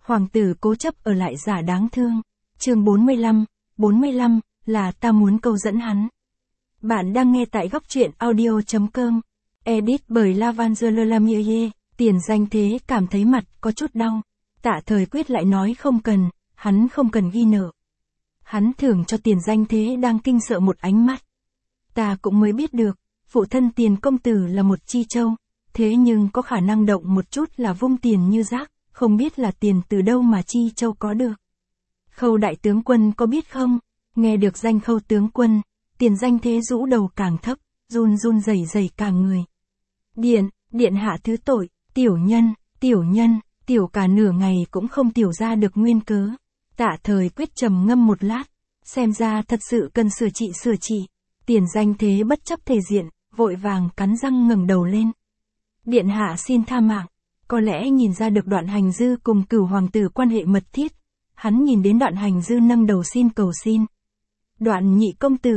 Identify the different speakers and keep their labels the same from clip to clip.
Speaker 1: Hoàng tử cố chấp ở lại giả đáng thương. Chương 45 là ta muốn câu dẫn hắn. Bạn đang nghe tại góc truyện audio.com. Edit bởi Lavangela Lamieux. Tiền danh thế cảm thấy mặt có chút đau. Tạ Thời Quyết lại nói không cần, hắn không cần ghi nợ. Hắn thưởng cho Tiền danh thế đang kinh sợ một ánh mắt. Ta cũng mới biết được, phụ thân Tiền công tử là một chi châu, thế nhưng có khả năng động một chút là vung tiền như rác, không biết là tiền từ đâu mà chi châu có được. Khâu đại tướng quân có biết không? Nghe được danh Khâu tướng quân, Tiền danh thế rũ đầu càng thấp, run rẩy cả người. Điện hạ thứ tội, tiểu nhân, tiểu cả nửa ngày cũng không tiểu ra được nguyên cớ. Tạ Thời Quyết trầm ngâm một lát, xem ra thật sự cần sửa trị. Tiền danh thế bất chấp thể diện, vội vàng cắn răng ngẩng đầu lên. Điện hạ xin tha mạng, có lẽ nhìn ra được Đoạn Hành Dư cùng Cửu hoàng tử quan hệ mật thiết, hắn nhìn đến Đoạn Hành Dư nâng đầu xin cầu xin. Đoạn nhị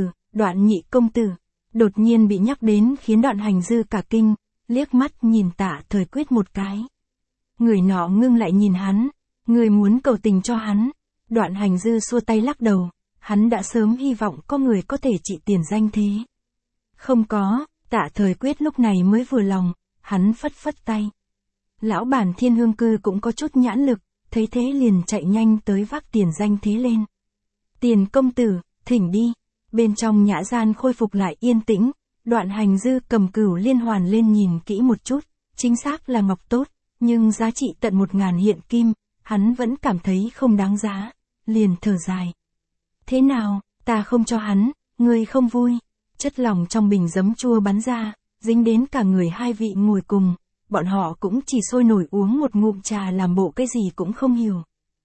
Speaker 1: công tử, đột nhiên bị nhắc đến khiến Đoạn Hành Dư cả kinh, liếc mắt nhìn Tạ Thời Quyết một cái. Người nọ ngưng lại nhìn hắn, người muốn cầu tình cho hắn. Đoạn Hành Dư xua tay lắc đầu, hắn đã sớm hy vọng có người có thể trị Tiền danh thế. Không có, Tạ Thời Quyết lúc này mới vừa lòng, hắn phất tay. Lão bản Thiên Hương Cư cũng có chút nhãn lực, thấy thế liền chạy nhanh tới vác Tiền danh thế lên. Tiền công tử, thỉnh đi. Bên trong nhã gian khôi phục lại yên tĩnh, Đoạn Hành Dư cầm Cửu liên hoàn lên nhìn kỹ một chút, chính xác là ngọc tốt, nhưng giá trị tận 1000 hiện kim, hắn vẫn cảm thấy không đáng giá, liền thở dài. Thế nào, ta không cho hắn, ngươi không vui. Chất lỏng trong bình giấm chua bắn ra, dính đến cả người hai vị ngồi cùng, bọn họ cũng chỉ sôi nổi uống một ngụm trà làm bộ cái gì cũng không hiểu.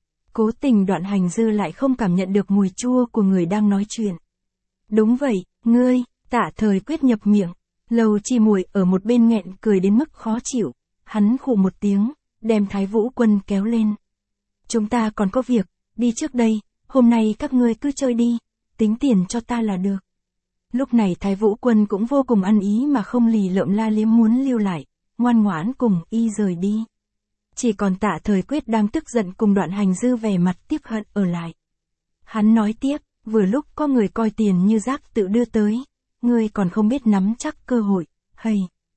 Speaker 1: Cố tình Đoạn Hành Dư lại không cảm nhận được mùi chua của người đang nói chuyện. Đúng vậy, ngươi, Tạ Thời Quyết nhập miệng, Lầu Chi Muội ở một bên nghẹn cười đến mức khó chịu, hắn khụ một tiếng, đem Thái Vũ Quân kéo lên. Chúng ta còn có việc, đi trước đây, hôm nay các ngươi cứ chơi đi, tính tiền cho ta là được. Lúc này Thái Vũ Quân cũng vô cùng ăn ý mà không lì lợm la liếm muốn lưu lại, ngoan ngoãn cùng y rời đi. Chỉ còn Tạ Thời Quyết đang tức giận cùng Đoạn Hành Dư vẻ mặt tiếc hận ở lại. Hắn nói tiếp, vừa lúc có người coi tiền như rác tự đưa tới, ngươi còn không biết nắm chắc cơ hội, hay.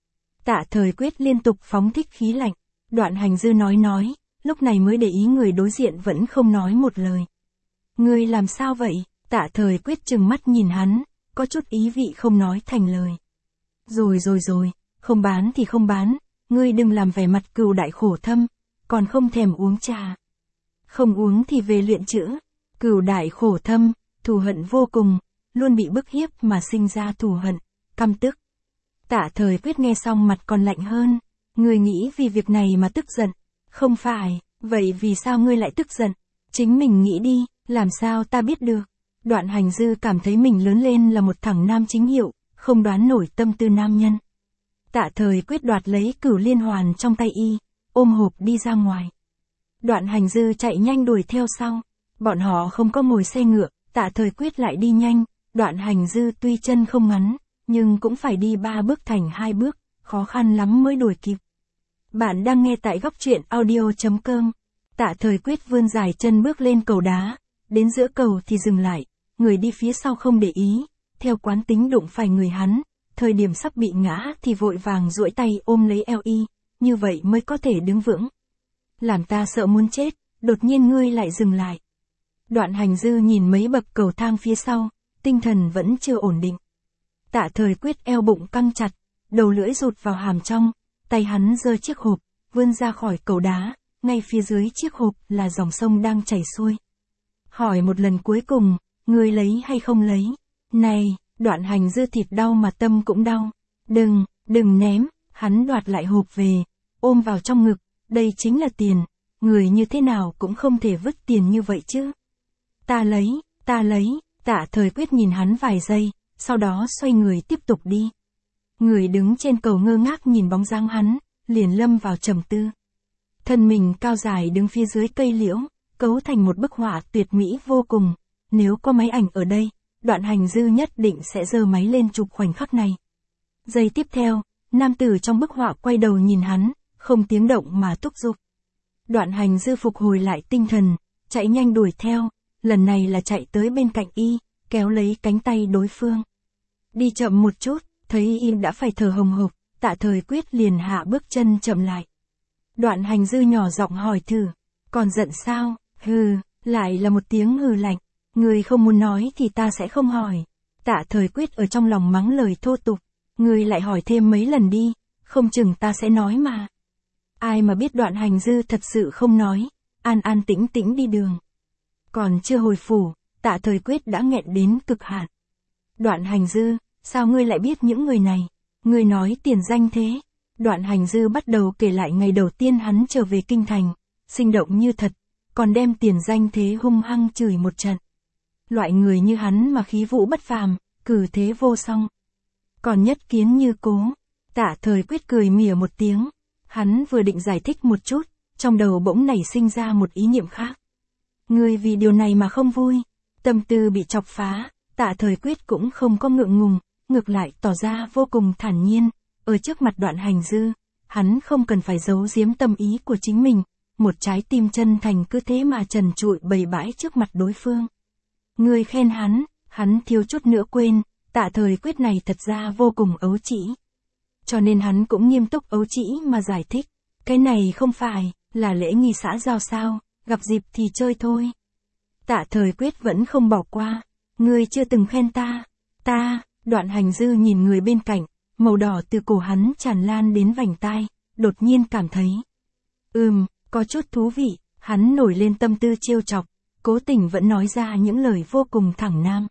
Speaker 1: Tạ Thời Quyết liên tục phóng thích khí lạnh, Đoạn Hành Dư nói, lúc này mới để ý người đối diện vẫn không nói một lời. Ngươi làm sao vậy? Tạ Thời Quyết trừng mắt nhìn hắn, có chút ý vị không nói thành lời. Rồi, không bán thì không bán, ngươi đừng làm vẻ mặt Cửu đại khổ thâm, còn không thèm uống trà. Không uống thì về luyện chữ. Cửu đại khổ thâm, thù hận vô cùng, luôn bị bức hiếp mà sinh ra thù hận, căm tức. Tạ Thời Quyết nghe xong mặt còn lạnh hơn, ngươi nghĩ vì việc này mà tức giận, không phải, vậy vì sao ngươi lại tức giận? Chính mình nghĩ đi, làm sao ta biết được? Đoạn Hành Dư cảm thấy mình lớn lên là một thằng nam chính hiệu, không đoán nổi tâm tư nam nhân. Tạ Thời Quyết đoạt lấy Cửu liên hoàn trong tay y, ôm hộp đi ra ngoài. Đoạn Hành Dư chạy nhanh đuổi theo sau, bọn họ không có ngồi xe ngựa, Tạ Thời Quyết lại đi nhanh, Đoạn Hành Dư tuy chân không ngắn, nhưng cũng phải đi 3 bước thành 2 bước, khó khăn lắm mới đuổi kịp. Bạn đang nghe tại góc truyện audio.com. Tạ Thời Quyết vươn dài chân bước lên cầu đá, đến giữa cầu thì dừng lại, người đi phía sau không để ý, theo quán tính đụng phải người hắn, thời điểm sắp bị ngã thì vội vàng duỗi tay ôm lấy eo y, như vậy mới có thể đứng vững. Làm ta sợ muốn chết, đột nhiên ngươi lại dừng lại. Đoạn Hành Dư nhìn mấy bậc cầu thang phía sau, tinh thần vẫn chưa ổn định. Tạ Thời Quyết eo bụng căng chặt, đầu lưỡi rụt vào hàm trong, tay hắn giơ chiếc hộp, vươn ra khỏi cầu đá, ngay phía dưới chiếc hộp là dòng sông đang chảy xuôi. Hỏi một lần cuối cùng, ngươi lấy hay không lấy? Này, Đoạn Hành Dư thịt đau mà tâm cũng đau. Đừng ném, hắn đoạt lại hộp về, ôm vào trong ngực, đây chính là tiền, người như thế nào cũng không thể vứt tiền như vậy chứ. Ta lấy, Tạ Thời Quyết nhìn hắn vài giây, sau đó xoay người tiếp tục đi. Người đứng trên cầu ngơ ngác nhìn bóng dáng hắn, liền lâm vào trầm tư. Thân mình cao dài đứng phía dưới cây liễu, cấu thành một bức họa tuyệt mỹ vô cùng, nếu có máy ảnh ở đây, Đoạn Hành Dư nhất định sẽ giơ máy lên chụp khoảnh khắc này. Giây tiếp theo, nam tử trong bức họa quay đầu nhìn hắn, không tiếng động mà thúc giục. Đoạn Hành Dư phục hồi lại tinh thần, chạy nhanh đuổi theo, lần này là chạy tới bên cạnh y, kéo lấy cánh tay đối phương. Đi chậm một chút, thấy y đã phải thở hồng hộc, Tạ Thời Quyết liền hạ bước chân chậm lại. Đoạn Hành Dư nhỏ giọng hỏi thử, còn giận sao? Hừ, lại là một tiếng hừ lạnh, người không muốn nói thì ta sẽ không hỏi. Tạ Thời Quyết ở trong lòng mắng lời thô tục, người lại hỏi thêm mấy lần đi, không chừng ta sẽ nói mà. Ai mà biết Đoạn Hành Dư thật sự không nói, an an tĩnh tĩnh đi đường. Còn chưa hồi phủ, Tạ Thời Quyết đã nghẹn đến cực hạn. Đoạn Hành Dư, sao ngươi lại biết những người này? Ngươi nói tiền danh thế. Đoạn Hành Dư bắt đầu kể lại ngày đầu tiên hắn trở về kinh thành, sinh động như thật, còn đem tiền danh thế hung hăng chửi một trận. Loại người như hắn mà khí vũ bất phàm, cử thế vô song. Còn nhất kiến như cố. Tạ Thời Quyết cười mỉa một tiếng. Hắn vừa định giải thích một chút, trong đầu bỗng nảy sinh ra một ý niệm khác. Ngươi vì điều này mà không vui. Tâm tư bị chọc phá, Tạ Thời Quyết cũng không có ngượng ngùng, ngược lại tỏ ra vô cùng thản nhiên. Ở trước mặt Đoạn Hành Dư, hắn không cần phải giấu giếm tâm ý của chính mình, một trái tim chân thành cứ thế mà trần trụi bày bãi trước mặt đối phương. Ngươi khen hắn thiếu chút nữa quên, Tạ Thời Quyết này thật ra vô cùng ấu trĩ. Cho nên hắn cũng nghiêm túc ấu trĩ mà giải thích, cái này không phải là lễ nghi xã giao sao, gặp dịp thì chơi thôi. Tạ Thời Quyết vẫn không bỏ qua, ngươi chưa từng khen ta. Đoạn Hành Dư nhìn người bên cạnh, màu đỏ từ cổ hắn tràn lan đến vành tai, đột nhiên cảm thấy. Có chút thú vị, hắn nổi lên tâm tư trêu chọc, cố tình vẫn nói ra những lời vô cùng thẳng nam.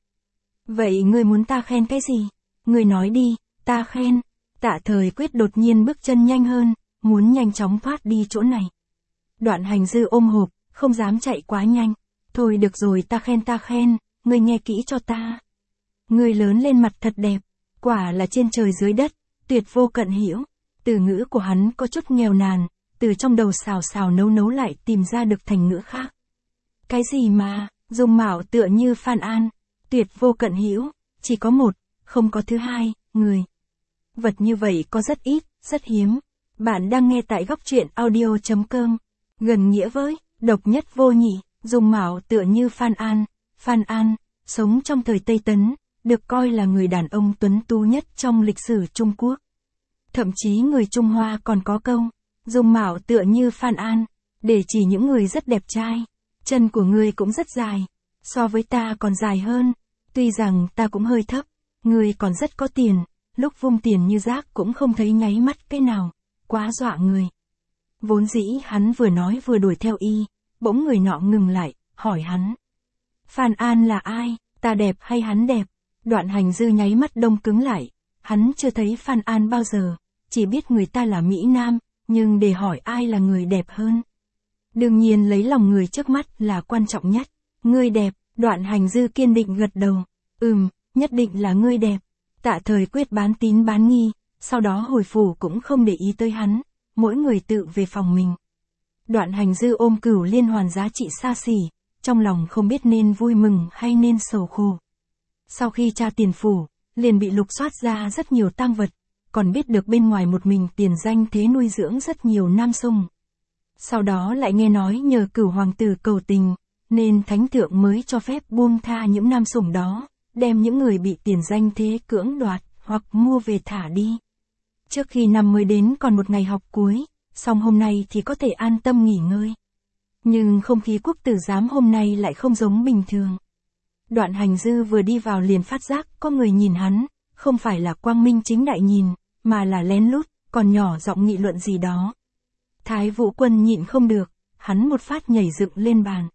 Speaker 1: Vậy ngươi muốn ta khen cái gì? Ngươi nói đi, ta khen. Tạ Thời Quyết đột nhiên bước chân nhanh hơn, muốn nhanh chóng thoát đi chỗ này. Đoạn Hành Dư ôm hộp, không dám chạy quá nhanh. Thôi được rồi, ta khen, ngươi nghe kỹ cho ta. Ngươi lớn lên mặt thật đẹp, quả là trên trời dưới đất, tuyệt vô cận hữu. Từ ngữ của hắn có chút nghèo nàn, từ trong đầu xào nấu lại tìm ra được thành ngữ khác. Cái gì mà, dung mạo tựa như Phan An, tuyệt vô cận hữu, chỉ có một, không có thứ hai, người. Vật như vậy có rất ít, rất hiếm. Bạn đang nghe tại góc truyện audio.com. Gần nghĩa với, độc nhất vô nhị, dung mạo tựa như Phan An. Phan An, sống trong thời Tây Tấn, được coi là người đàn ông tuấn tú nhất trong lịch sử Trung Quốc. Thậm chí người Trung Hoa còn có câu, dung mạo tựa như Phan An, để chỉ những người rất đẹp trai. Chân của ngươi cũng rất dài, so với ta còn dài hơn, tuy rằng ta cũng hơi thấp, ngươi còn rất có tiền, lúc vung tiền như rác cũng không thấy nháy mắt cái nào, quá dọa người. Vốn dĩ hắn vừa nói vừa đuổi theo y, bỗng người nọ ngừng lại, hỏi hắn. Phan An là ai, ta đẹp hay hắn đẹp? Đoạn Hành Dư nháy mắt đông cứng lại, hắn chưa thấy Phan An bao giờ, chỉ biết người ta là Mỹ Nam, nhưng để hỏi ai là người đẹp hơn. Đương nhiên lấy lòng người trước mắt là quan trọng nhất. Ngươi đẹp, Đoạn Hành Dư kiên định gật đầu. Nhất định là ngươi đẹp. Tạ Thời Quyết bán tín bán nghi, sau đó hồi phủ cũng không để ý tới hắn, mỗi người tự về phòng mình. Đoạn Hành Dư ôm Cửu Liên Hoàn giá trị xa xỉ, trong lòng không biết nên vui mừng hay nên sầu khổ. Sau khi tra tiền phủ, liền bị lục soát ra rất nhiều tang vật, còn biết được bên ngoài một mình tiền danh thế nuôi dưỡng rất nhiều nam sung. Sau đó lại nghe nói nhờ Cửu hoàng tử cầu tình, nên thánh thượng mới cho phép buông tha những nam sủng đó, đem những người bị tiền danh thế cưỡng đoạt, hoặc mua về thả đi. Trước khi năm mới đến còn một ngày học cuối, xong hôm nay thì có thể an tâm nghỉ ngơi. Nhưng không khí quốc tử giám hôm nay lại không giống bình thường. Đoạn Hành Dư vừa đi vào liền phát giác có người nhìn hắn, không phải là quang minh chính đại nhìn, mà là lén lút, còn nhỏ giọng nghị luận gì đó. Thái Vũ Quân nhịn không được, hắn một phát nhảy dựng lên bàn.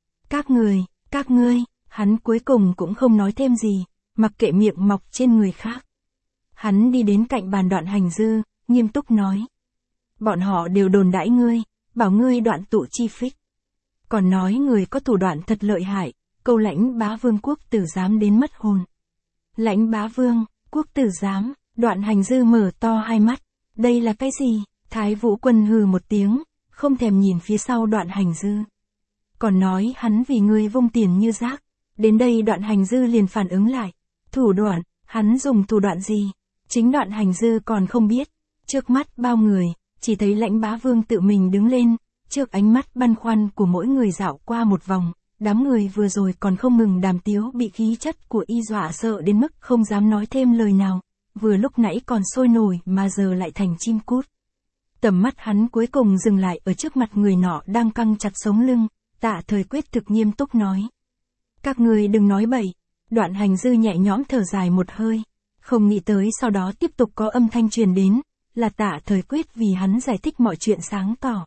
Speaker 1: Các ngươi, hắn cuối cùng cũng không nói thêm gì, mặc kệ miệng mọc trên người khác. Hắn đi đến cạnh bàn Đoạn Hành Dư, nghiêm túc nói. Bọn họ đều đồn đãi ngươi, bảo ngươi đoạn tụ chi phích. Còn nói người có thủ đoạn thật lợi hại, câu Lãnh Bá Vương quốc tử giám đến mất hồn. Lãnh Bá Vương, quốc tử giám, Đoạn Hành Dư mở to hai mắt, đây là cái gì? Thái Vũ Quân hừ một tiếng, không thèm nhìn phía sau Đoạn Hành Dư. Còn nói hắn vì ngươi vung tiền như rác. Đến đây Đoạn Hành Dư liền phản ứng lại. Thủ đoạn, hắn dùng thủ đoạn gì? Chính Đoạn Hành Dư còn không biết. Trước mắt bao người, chỉ thấy Lãnh Bá Vương tự mình đứng lên, Trước ánh mắt băn khoăn của mỗi người dạo qua một vòng, đám người vừa rồi còn không ngừng đàm tiếu bị khí chất của y dọa sợ đến mức không dám nói thêm lời nào, vừa lúc nãy còn sôi nổi mà giờ lại thành chim cút. Tầm mắt hắn cuối cùng dừng lại ở trước mặt người nọ đang căng chặt sống lưng, Tạ Thời Quyết thực nghiêm túc nói. Các người đừng nói bậy. Đoạn Hành Dư nhẹ nhõm thở dài một hơi, không nghĩ tới sau đó tiếp tục có âm thanh truyền đến, là Tạ Thời Quyết vì hắn giải thích mọi chuyện sáng tỏ.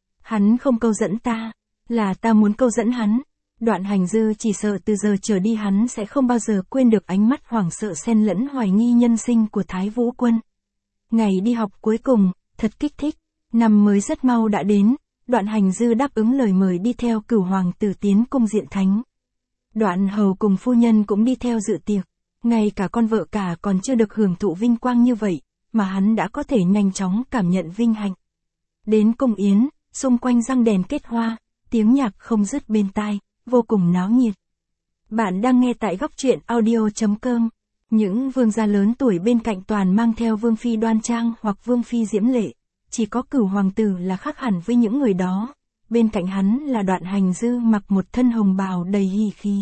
Speaker 1: Hắn không câu dẫn ta, là ta muốn câu dẫn hắn. Đoạn Hành Dư chỉ sợ từ giờ trở đi hắn sẽ không bao giờ quên được ánh mắt hoảng sợ xen lẫn hoài nghi nhân sinh của Thái Vũ Quân. Ngày đi học cuối cùng, thật kích thích, năm mới rất mau đã đến, Đoạn Hành Dư đáp ứng lời mời đi theo Cửu hoàng tử tiến cung diện thánh. Đoạn hầu cùng phu nhân cũng đi theo dự tiệc, ngay cả con vợ cả còn chưa được hưởng thụ vinh quang như vậy, mà hắn đã có thể nhanh chóng cảm nhận vinh hạnh. Đến cung yến, xung quanh răng đèn kết hoa, tiếng nhạc không dứt bên tai, vô cùng náo nhiệt. Bạn đang nghe tại góc truyện audio.com. Những vương gia lớn tuổi bên cạnh toàn mang theo vương phi đoan trang hoặc vương phi diễm lệ, chỉ có Cửu hoàng tử là khác hẳn với những người đó. Bên cạnh hắn là Đoạn Hành Dư mặc một thân hồng bào đầy hỉ khí.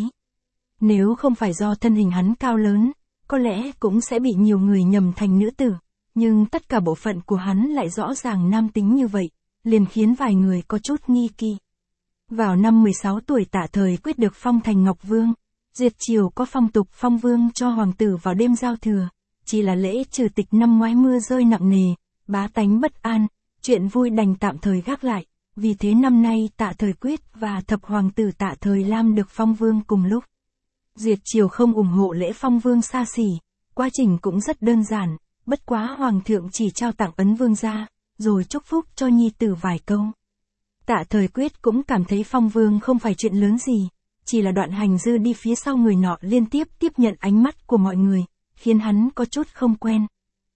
Speaker 1: Nếu không phải do thân hình hắn cao lớn, có lẽ cũng sẽ bị nhiều người nhầm thành nữ tử, nhưng tất cả bộ phận của hắn lại rõ ràng nam tính như vậy, liền khiến vài người có chút nghi kỳ. Vào năm 16 tuổi Tạ Thời Quyết được phong thành Ngọc Vương, Duyệt triều có phong tục phong vương cho hoàng tử vào đêm giao thừa, chỉ là lễ trừ tịch năm ngoái mưa rơi nặng nề, bá tánh bất an, chuyện vui đành tạm thời gác lại, vì thế năm nay Tạ Thời Quyết và thập hoàng tử Tạ Thời Lam được phong vương cùng lúc. Duyệt triều không ủng hộ lễ phong vương xa xỉ, quá trình cũng rất đơn giản, bất quá hoàng thượng chỉ trao tặng ấn vương gia, rồi chúc phúc cho nhi tử vài câu. Tạ Thời Quyết cũng cảm thấy phong vương không phải chuyện lớn gì, chỉ là Đoạn Hành Dư đi phía sau người nọ liên tiếp tiếp nhận ánh mắt của mọi người, khiến hắn có chút không quen.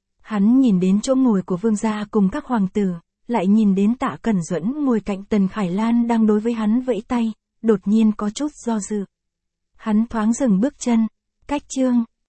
Speaker 1: Hắn nhìn đến chỗ ngồi của vương gia cùng các hoàng tử, lại nhìn đến Tạ Cẩn Duẫn ngồi cạnh Tần Khải Lan đang đối với hắn vẫy tay, đột nhiên có chút do dự. Hắn thoáng dừng bước chân, cách chương.